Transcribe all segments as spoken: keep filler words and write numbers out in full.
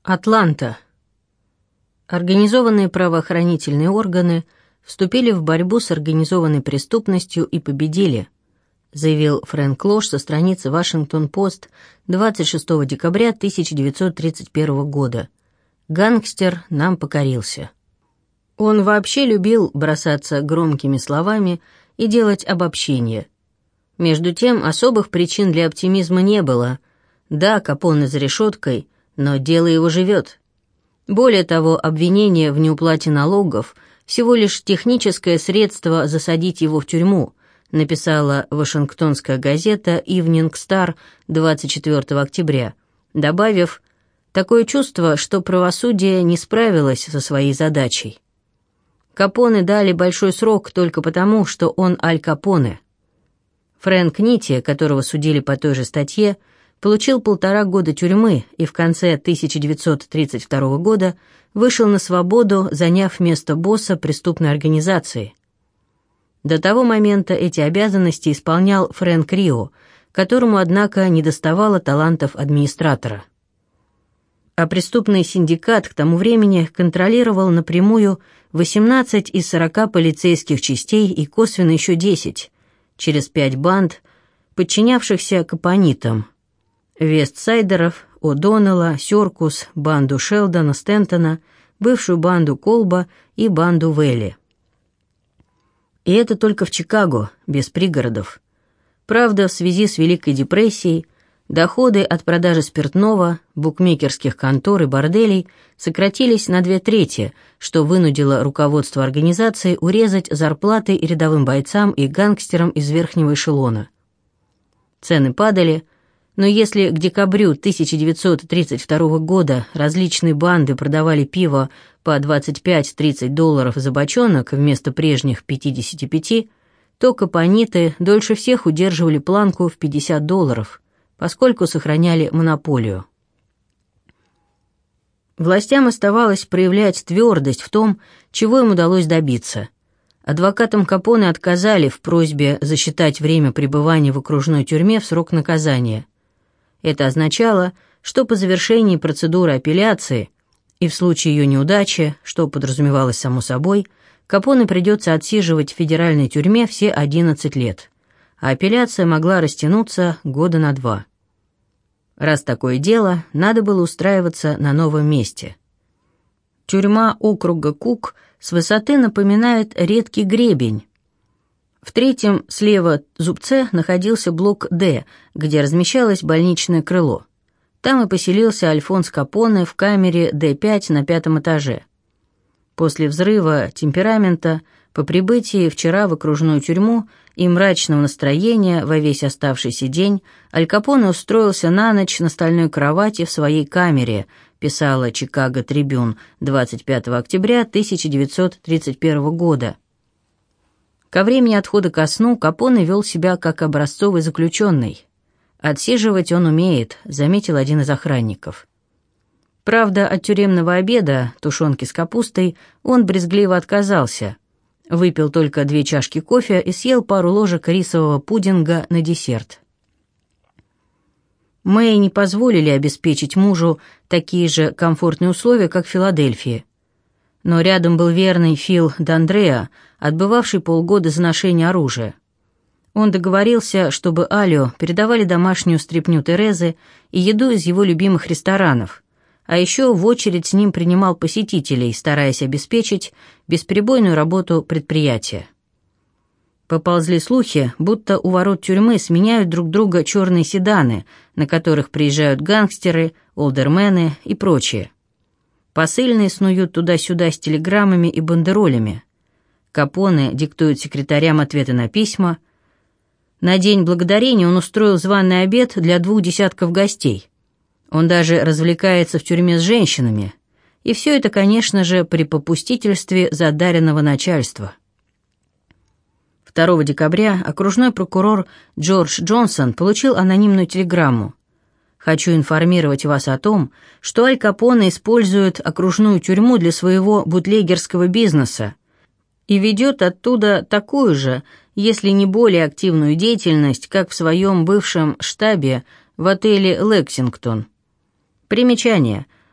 Атланта. Организованные правоохранительные органы вступили в борьбу с организованной преступностью и победили, заявил Фрэнк Лош со страницы «Вашингтон-Пост» двадцать шестого декабря тысяча девятьсот тридцать первого года. Гангстер нам покорился. Он вообще любил бросаться громкими словами и делать обобщения. Между тем, особых причин для оптимизма не было. Да, Капоне за решеткой, но дело его живет. Более того, обвинение в неуплате налогов – всего лишь техническое средство засадить его в тюрьму, написала Вашингтонская газета «Ивнинг Стар» двадцать четвёртого октября, добавив «такое чувство, что правосудие не справилось со своей задачей». Капоне дали большой срок только потому, что он Аль Капоне. Фрэнк Нити, которого судили по той же статье, получил полтора года тюрьмы и в конце тысяча девятьсот тридцать второго года вышел на свободу, заняв место босса преступной организации. До того момента эти обязанности исполнял Фрэнк Рио, которому, однако, недоставало талантов администратора. А преступный синдикат к тому времени контролировал напрямую восемнадцать из сорока полицейских частей и косвенно еще десять, через пять банд, подчинявшихся капонитам: Вестсайдеров, О'Доннелла, Сёркус, банду Шелдона, Стентона, бывшую банду Колба и банду Вэлли. И это только в Чикаго, без пригородов. Правда, в связи с Великой депрессией доходы от продажи спиртного, букмекерских контор и борделей сократились на две трети, что вынудило руководство организации урезать зарплаты рядовым бойцам и гангстерам из верхнего эшелона. Цены падали, но если к декабрю тысяча девятьсот тридцать второго года различные банды продавали пиво по двадцать пять-тридцать долларов за бочонок вместо прежних пятидесяти пяти, то капониты дольше всех удерживали планку в пятьдесят долларов, поскольку сохраняли монополию. Властям оставалось проявлять твердость в том, чего им удалось добиться. Адвокатам Капоне отказали в просьбе засчитать время пребывания в окружной тюрьме в срок наказания. Это означало, что по завершении процедуры апелляции и в случае ее неудачи, что подразумевалось само собой, Капоне придется отсиживать в федеральной тюрьме все одиннадцать лет, а апелляция могла растянуться года на два. Раз такое дело, надо было устраиваться на новом месте. Тюрьма округа Кук с высоты напоминает редкий гребень. В третьем слева зубце находился блок «Д», где размещалось больничное крыло. Там и поселился Альфонс Капоне в камере Д пять на пятом этаже. После взрыва темперамента, по прибытии вчера в окружную тюрьму и мрачного настроения во весь оставшийся день, Аль Капоне устроился на ночь на стальной кровати в своей камере, писала «Чикаго Трибюн» двадцать пятого октября тысяча девятьсот тридцать первого года. Ко времени отхода ко сну Капоне вел себя как образцовый заключенный. «Отсиживать он умеет», — заметил один из охранников. Правда, от тюремного обеда, тушенки с капустой, он брезгливо отказался. Выпил только две чашки кофе и съел пару ложек рисового пудинга на десерт. Мэй не позволили обеспечить мужу такие же комфортные условия, как в Филадельфии. Но рядом был верный Фил Д'Андреа, отбывавший полгода за ношение оружия. Он договорился, чтобы Алю передавали домашнюю стряпню Терезы и еду из его любимых ресторанов, а еще в очередь с ним принимал посетителей, стараясь обеспечить бесперебойную работу предприятия. Поползли слухи, будто у ворот тюрьмы сменяют друг друга черные седаны, на которых приезжают гангстеры, олдермены и прочие. Посыльные снуют туда-сюда с телеграммами и бандеролями. Капоне диктует секретарям ответы на письма. На День Благодарения он устроил званый обед для двух десятков гостей. Он даже развлекается в тюрьме с женщинами. И все это, конечно же, при попустительстве задаренного начальства. второго декабря окружной прокурор Джордж Джонсон получил анонимную телеграмму. «Хочу информировать вас о том, что Аль Капоне использует окружную тюрьму для своего бутлегерского бизнеса и ведет оттуда такую же, если не более активную деятельность, как в своем бывшем штабе в отеле «Лексингтон». Примечание.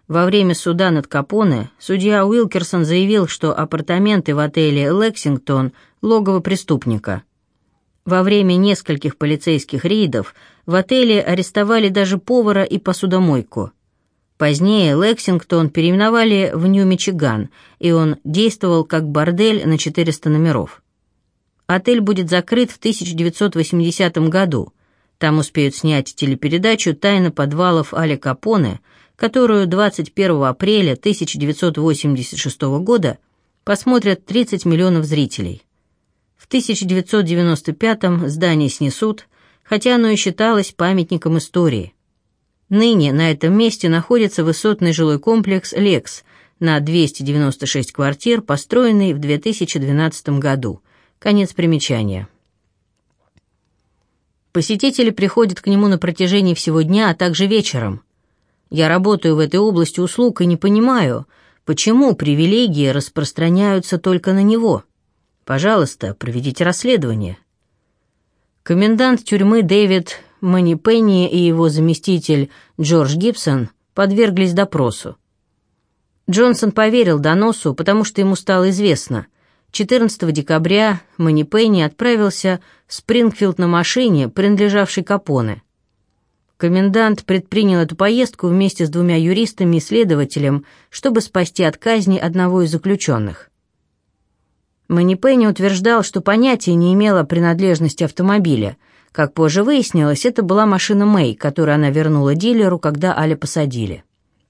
Во время суда над Капоне судья Уилкерсон заявил, что апартаменты в отеле «Лексингтон» — логово преступника. Во время нескольких полицейских рейдов в отеле арестовали даже повара и посудомойку. Позднее «Лексингтон» переименовали в Нью-Мичиган, и он действовал как бордель на четыреста номеров. Отель будет закрыт в тысяча девятьсот восьмидесятом году. Там успеют снять телепередачу «Тайна подвалов Аля Капоне», которую двадцать первого апреля тысяча девятьсот восемьдесят шестого года посмотрят тридцать миллионов зрителей. В тысяча девятьсот девяносто пятом здание снесут, хотя оно и считалось памятником истории. Ныне на этом месте находится высотный жилой комплекс «Лекс» на двести девяносто шесть квартир, построенный в две тысячи двенадцатом году. Конец примечания. Посетители приходят к нему на протяжении всего дня, а также вечером. Я работаю в этой области услуг и не понимаю, почему привилегии распространяются только на него. Пожалуйста, проведите расследование. Комендант тюрьмы Дэвид Манипенни и его заместитель Джордж Гибсон подверглись допросу. Джонсон поверил доносу, потому что ему стало известно. четырнадцатого декабря Манипенни отправился в Спрингфилд на машине, принадлежавшей Капоне. Комендант предпринял эту поездку вместе с двумя юристами и следователем, чтобы спасти от казни одного из заключенных. Манипенни утверждал, что понятия не имел о принадлежности автомобиля. Как позже выяснилось, это была машина Мэй, которую она вернула дилеру, когда Аля посадили.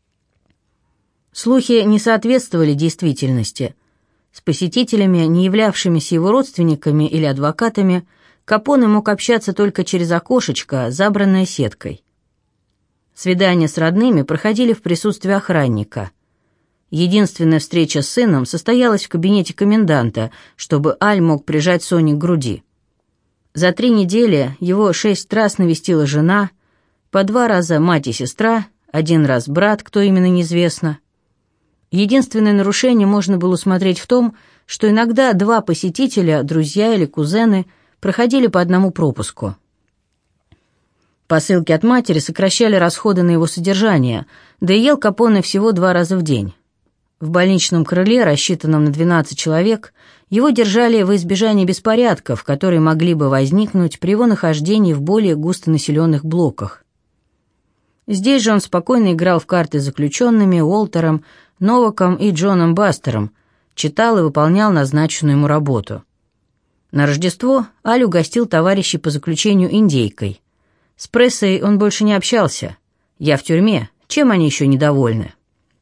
Слухи не соответствовали действительности. С посетителями, не являвшимися его родственниками или адвокатами, Капоне мог общаться только через окошечко, забранное сеткой. Свидания с родными проходили в присутствии охранника. Единственная встреча с сыном состоялась в кабинете коменданта, чтобы Аль мог прижать Сони к груди. За три недели его шесть раз навестила жена, по два раза мать и сестра, один раз брат, кто именно неизвестно. Единственное нарушение можно было усмотреть в том, что иногда два посетителя, друзья или кузены, проходили по одному пропуску. Посылки от матери сокращали расходы на его содержание, да и ел Капоне всего два раза в день. В больничном крыле, рассчитанном на двенадцать человек, его держали во избежание беспорядков, которые могли бы возникнуть при его нахождении в более густонаселенных блоках. Здесь же он спокойно играл в карты с заключенными Уолтером, Новаком и Джоном Бастером, читал и выполнял назначенную ему работу. На Рождество Аль угостил товарищей по заключению индейкой. С прессой он больше не общался. Я в тюрьме, чем они еще недовольны?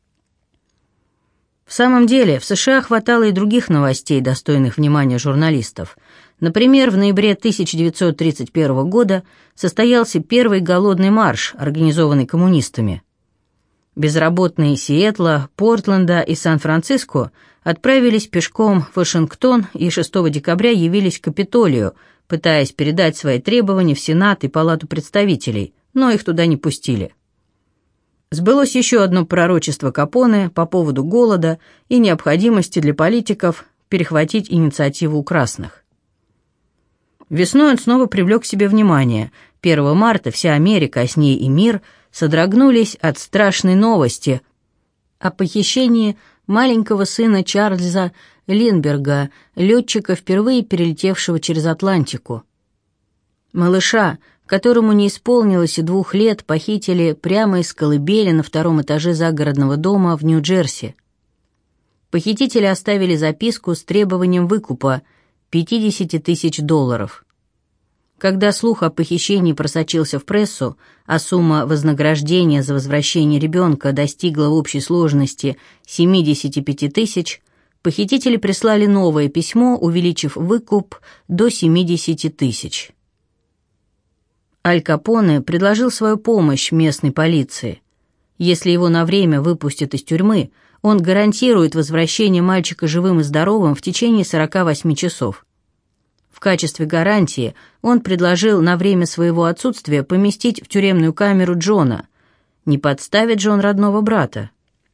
В самом деле, в США хватало и других новостей, достойных внимания журналистов. Например, в ноябре тысяча девятьсот тридцать первого года состоялся первый голодный марш, организованный коммунистами. Безработные Сиэтла, Портленда и Сан-Франциско отправились пешком в Вашингтон и шестого декабря явились к Капитолию, пытаясь передать свои требования в Сенат и Палату представителей, но их туда не пустили. Сбылось еще одно пророчество Капоне по поводу голода и необходимости для политиков перехватить инициативу у красных. Весной он снова привлек к себе внимание. первого марта вся Америка, а с ней и мир, содрогнулись от страшной новости о похищении маленького сына Чарльза Линдберга, летчика, впервые перелетевшего через Атлантику. Малыша, которому не исполнилось и двух лет, похитили прямо из колыбели на втором этаже загородного дома в Нью-Джерси. Похитители оставили записку с требованием выкупа пятьдесят тысяч долларов. Когда слух о похищении просочился в прессу, а сумма вознаграждения за возвращение ребенка достигла в общей сложности семьдесят пять тысяч, похитители прислали новое письмо, увеличив выкуп до семьдесят тысяч. Аль Капоне предложил свою помощь местной полиции. Если его на время выпустят из тюрьмы, он гарантирует возвращение мальчика живым и здоровым в течение сорока восьми часов. В качестве гарантии он предложил на время своего отсутствия поместить в тюремную камеру Джона. Не подставит же он родного брата.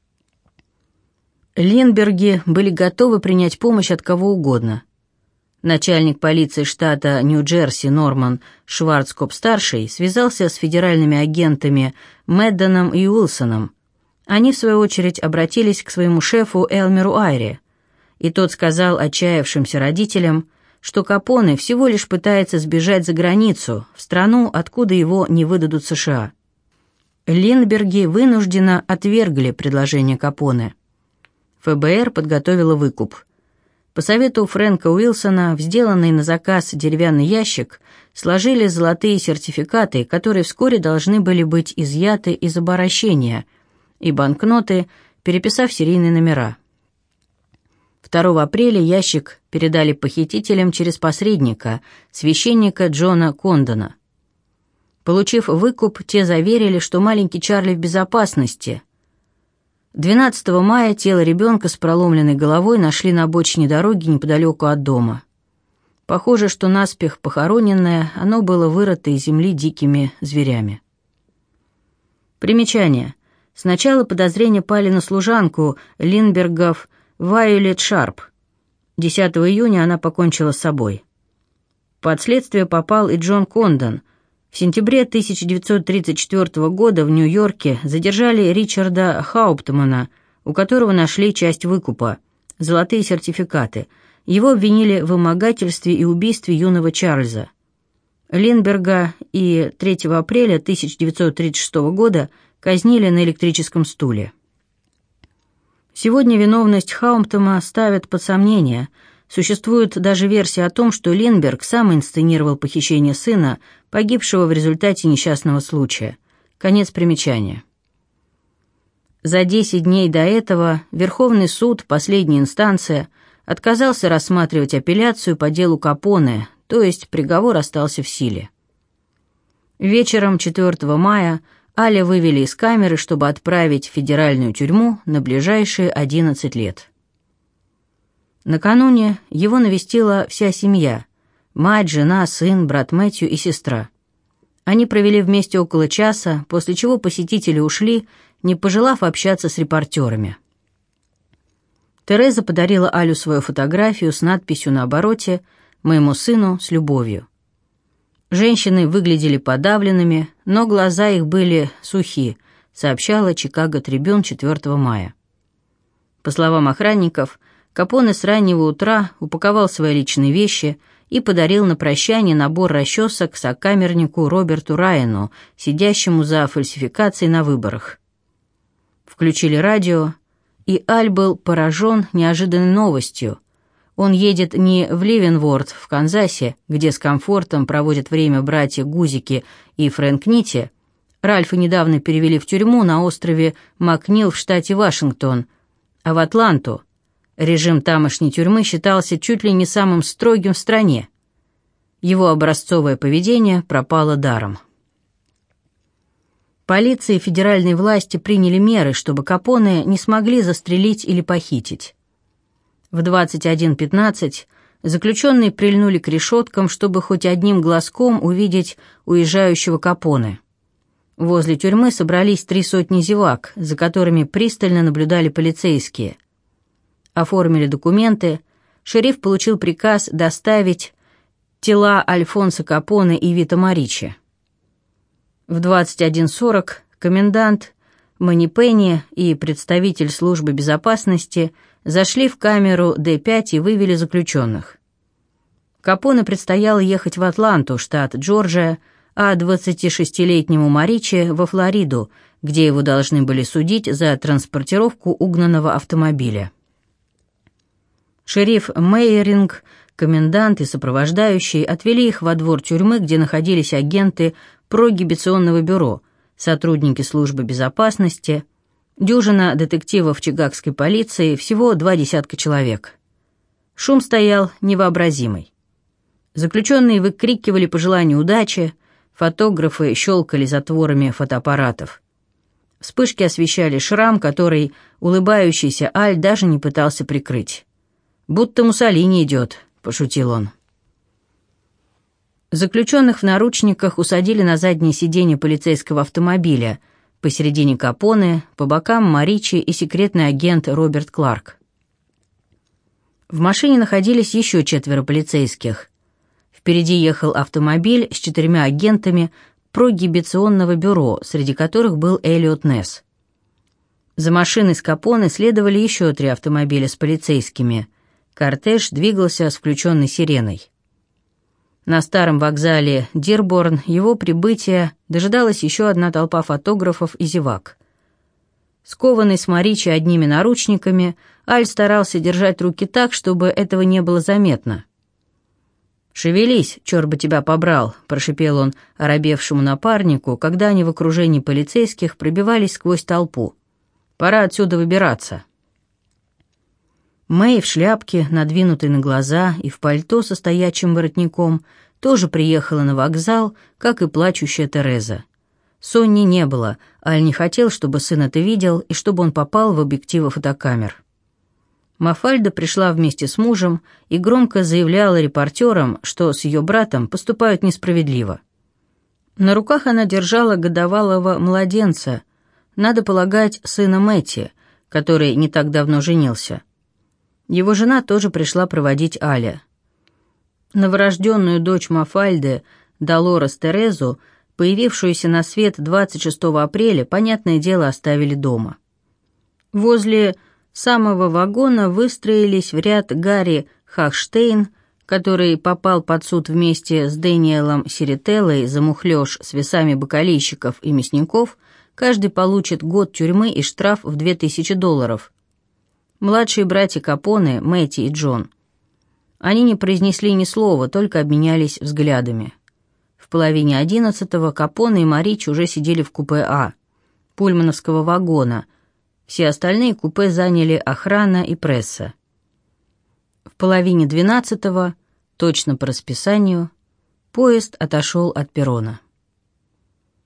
Линдберги были готовы принять помощь от кого угодно. Начальник полиции штата Нью-Джерси Норман Шварцкоп-старший связался с федеральными агентами Мэдденом и Уилсоном. Они, в свою очередь, обратились к своему шефу Элмеру Айри, и тот сказал отчаявшимся родителям, что Капоне всего лишь пытается сбежать за границу, в страну, откуда его не выдадут США. Линдберги вынужденно отвергли предложение Капоне. ФБР подготовило выкуп. По совету Фрэнка Уилсона в сделанный на заказ деревянный ящик сложили золотые сертификаты, которые вскоре должны были быть изъяты из оборощения, и банкноты, переписав серийные номера. второго апреля ящик передали похитителям через посредника, священника Джона Кондона. Получив выкуп, те заверили, что маленький Чарли в безопасности. двенадцатого мая тело ребенка с проломленной головой нашли на обочине дороги неподалеку от дома. Похоже, что наспех похороненное, оно было вырыто из земли дикими зверями. Примечание. Сначала подозрения пали на служанку Линдбергов Вайолет Шарп. десятого июня она покончила с собой. Под следствие попал и Джон Кондон. В сентябре тысяча девятьсот тридцать четвёртого года в Нью-Йорке задержали Ричарда Хауптмана, у которого нашли часть выкупа – золотые сертификаты. Его обвинили в вымогательстве и убийстве юного Чарльза. Линдберга и третьего апреля тысяча девятьсот тридцать шестого года казнили на электрическом стуле. Сегодня виновность Хауптмана ставят под сомнение. Существует даже версия о том, что Линдберг сам инсценировал похищение сына, погибшего в результате несчастного случая. Конец примечания. За десять дней до этого Верховный суд, последняя инстанция, отказался рассматривать апелляцию по делу Капоне, то есть приговор остался в силе. Вечером четвёртого мая Аля вывели из камеры, чтобы отправить в федеральную тюрьму на ближайшие одиннадцать лет. Накануне его навестила вся семья – мать, жена, сын, брат Мэтью и сестра. Они провели вместе около часа, после чего посетители ушли, не пожелав общаться с репортерами. Тереза подарила Алю свою фотографию с надписью на обороте «Моему сыну с любовью». Женщины выглядели подавленными, но глаза их были сухи, сообщала Chicago Tribune четвёртого мая. По словам охранников, Капоне с раннего утра упаковал свои личные вещи и подарил на прощание набор расчесок сокамернику Роберту Райану, сидящему за фальсификацией на выборах. Включили радио, и Аль был поражен неожиданной новостью. Он едет не в Ливенворд в Канзасе, где с комфортом проводят время братья Гузики и Фрэнк Нити. Ральфа недавно перевели в тюрьму на острове Макнил в штате Вашингтон, а в Атланту. Режим тамошней тюрьмы считался чуть ли не самым строгим в стране. Его образцовое поведение пропало даром. Полиция и федеральные власти приняли меры, чтобы Капоне не смогли застрелить или похитить. В двадцать один пятнадцать заключенные прильнули к решеткам, чтобы хоть одним глазком увидеть уезжающего Капоне. Возле тюрьмы собрались три сотни зевак, за которыми пристально наблюдали полицейские. Оформили документы, шериф получил приказ доставить тела Альфонсо Капоне и Вито Маричи. В двадцать один сорок комендант Манипенни и представитель службы безопасности зашли в камеру Дэ пять и вывели заключенных. Капоне предстояло ехать в Атланту, штат Джорджия, а двадцатишестилетнему Маричи во Флориду, где его должны были судить за транспортировку угнанного автомобиля. Шериф Мейеринг, комендант и сопровождающий отвели их во двор тюрьмы, где находились агенты прогибиционного бюро, сотрудники службы безопасности, дюжина детективов чикагской полиции, всего два десятка человек. Шум стоял невообразимый. Заключенные выкрикивали пожелания удачи, фотографы щелкали затворами фотоаппаратов. Вспышки освещали шрам, который улыбающийся Аль даже не пытался прикрыть. «Будто Муссолини идет», — пошутил он. Заключенных в наручниках усадили на заднее сиденье полицейского автомобиля, посередине Капоне, по бокам Маричи и секретный агент Роберт Кларк. В машине находились еще четверо полицейских. Впереди ехал автомобиль с четырьмя агентами прогибиционного бюро, среди которых был Эллиот Несс. За машиной с Капоне следовали еще три автомобиля с полицейскими. Кортеж двигался с включенной сиреной. На старом вокзале Дирборн его прибытия дожидалась еще одна толпа фотографов и зевак. Скованный с Маричи одними наручниками, Аль старался держать руки так, чтобы этого не было заметно. «Шевелись, черт бы тебя побрал», — прошипел он оробевшему напарнику, когда они в окружении полицейских пробивались сквозь толпу. «Пора отсюда выбираться». Мэй в шляпке, надвинутой на глаза, и в пальто со стоячим воротником, тоже приехала на вокзал, как и плачущая Тереза. Сонни не было, Аль не хотел, чтобы сын это видел и чтобы он попал в объективы фотокамер. Мафальда пришла вместе с мужем и громко заявляла репортерам, что с ее братом поступают несправедливо. На руках она держала годовалого младенца, надо полагать, сына Мэтти, который не так давно женился. Его жена тоже пришла проводить Аля. Новорожденную дочь Мафальды, Долорес Терезу, появившуюся на свет двадцать шестого апреля, понятное дело, оставили дома. Возле самого вагона выстроились в ряд Гарри Хахштейн, который попал под суд вместе с Дэниелом Сирителлой за мухлёж с весами бакалейщиков и мясников, каждый получит год тюрьмы и штраф в две тысячи долларов. Младшие братья Капоне, Мэтти и Джон. Они не произнесли ни слова, только обменялись взглядами. В половине одиннадцатого Капоне и Маричи уже сидели в купе А, пульмановского вагона. Все остальные купе заняли охрана и пресса. В половине двенадцатого, точно по расписанию, поезд отошел от перрона.